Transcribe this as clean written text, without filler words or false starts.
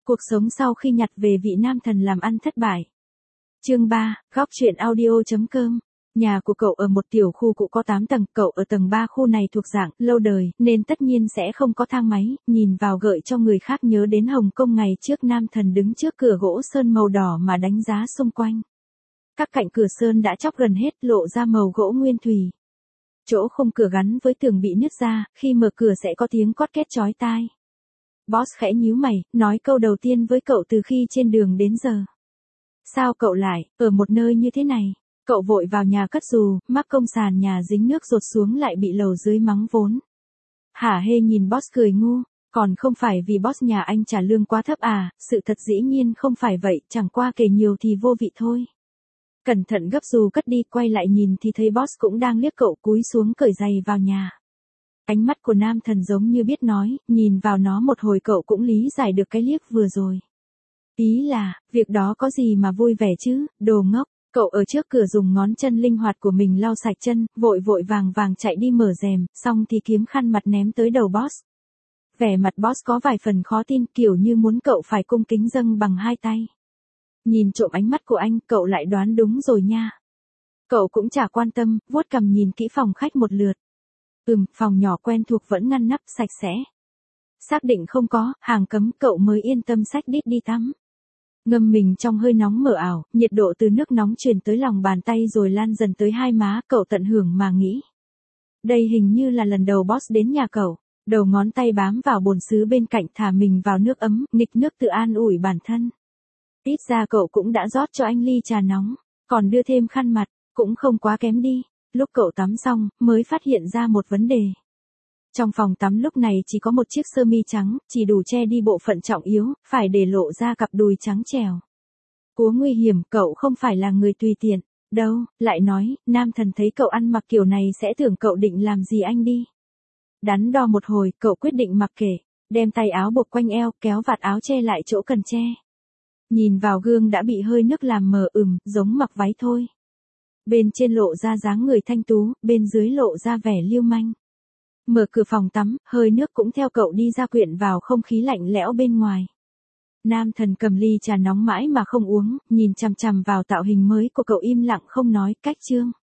Cuộc sống sau khi nhặt về vị nam thần làm ăn thất bại. Chương 3, góc truyện audio.com. Nhà của cậu ở một tiểu khu cũ có 8 tầng, cậu ở tầng 3 khu này thuộc dạng lâu đời, nên tất nhiên sẽ không có thang máy, nhìn vào gợi cho người khác nhớ đến Hồng Kông ngày trước nam thần đứng trước cửa gỗ sơn màu đỏ mà đánh giá xung quanh. Các cạnh cửa sơn đã chóc gần hết, lộ ra màu gỗ nguyên thủy. Chỗ khung cửa gắn với tường bị nứt ra, khi mở cửa sẽ có tiếng cót két chói tai. Boss khẽ nhíu mày, nói câu đầu tiên với cậu từ khi trên đường đến giờ. Sao cậu lại, ở một nơi như thế này? Cậu vội vào nhà cất dù, mắc công sàn nhà dính nước rột xuống lại bị lầu dưới mắng vốn. Hả hê nhìn boss cười ngu, còn không phải vì boss nhà anh trả lương quá thấp à, sự thật dĩ nhiên không phải vậy, chẳng qua kể nhiều thì vô vị thôi. Cẩn thận gấp dù cất đi, quay lại nhìn thì thấy boss cũng đang liếc cậu, cúi xuống cởi giày vào nhà. Ánh mắt của nam thần giống như biết nói, nhìn vào nó một hồi cậu cũng lý giải được cái liếc vừa rồi. Ý là, việc đó có gì mà vui vẻ chứ, đồ ngốc. Cậu ở trước cửa dùng ngón chân linh hoạt của mình lau sạch chân, vội vội vàng vàng chạy đi mở rèm, xong thì kiếm khăn mặt ném tới đầu boss. Vẻ mặt boss có vài phần khó tin, kiểu như muốn cậu phải cung kính dâng bằng hai tay. Nhìn trộm ánh mắt của anh, cậu lại đoán đúng rồi nha. Cậu cũng chả quan tâm, vuốt cằm nhìn kỹ phòng khách một lượt. Phòng nhỏ quen thuộc vẫn ngăn nắp sạch sẽ. Xác định không có hàng cấm, cậu mới yên tâm xách đít đi tắm. Ngâm mình trong hơi nóng mờ ảo, nhiệt độ từ nước nóng truyền tới lòng bàn tay rồi lan dần tới hai má, cậu tận hưởng mà nghĩ. Đây hình như là lần đầu boss đến nhà cậu, đầu ngón tay bám vào bồn sứ bên cạnh, thả mình vào nước ấm, nghịch nước tự an ủi bản thân. Ít ra cậu cũng đã rót cho anh ly trà nóng, còn đưa thêm khăn mặt, cũng không quá kém đi. Lúc cậu tắm xong, mới phát hiện ra một vấn đề. Trong phòng tắm lúc này chỉ có một chiếc sơ mi trắng, chỉ đủ che đi bộ phận trọng yếu, phải để lộ ra cặp đùi trắng trẻo. Cú nguy hiểm, cậu không phải là người tùy tiện. Đâu, lại nói, nam thần thấy cậu ăn mặc kiểu này sẽ tưởng cậu định làm gì anh đi. Đắn đo một hồi, cậu quyết định mặc kệ, đem tay áo buộc quanh eo, kéo vạt áo che lại chỗ cần che. Nhìn vào gương đã bị hơi nước làm mờ, giống mặc váy thôi. Bên trên lộ ra dáng người thanh tú, bên dưới lộ ra vẻ lưu manh. Mở cửa phòng tắm, hơi nước cũng theo cậu đi ra quyện vào không khí lạnh lẽo bên ngoài. Nam thần cầm ly trà nóng mãi mà không uống, nhìn chằm chằm vào tạo hình mới của cậu im lặng không nói, cách chương.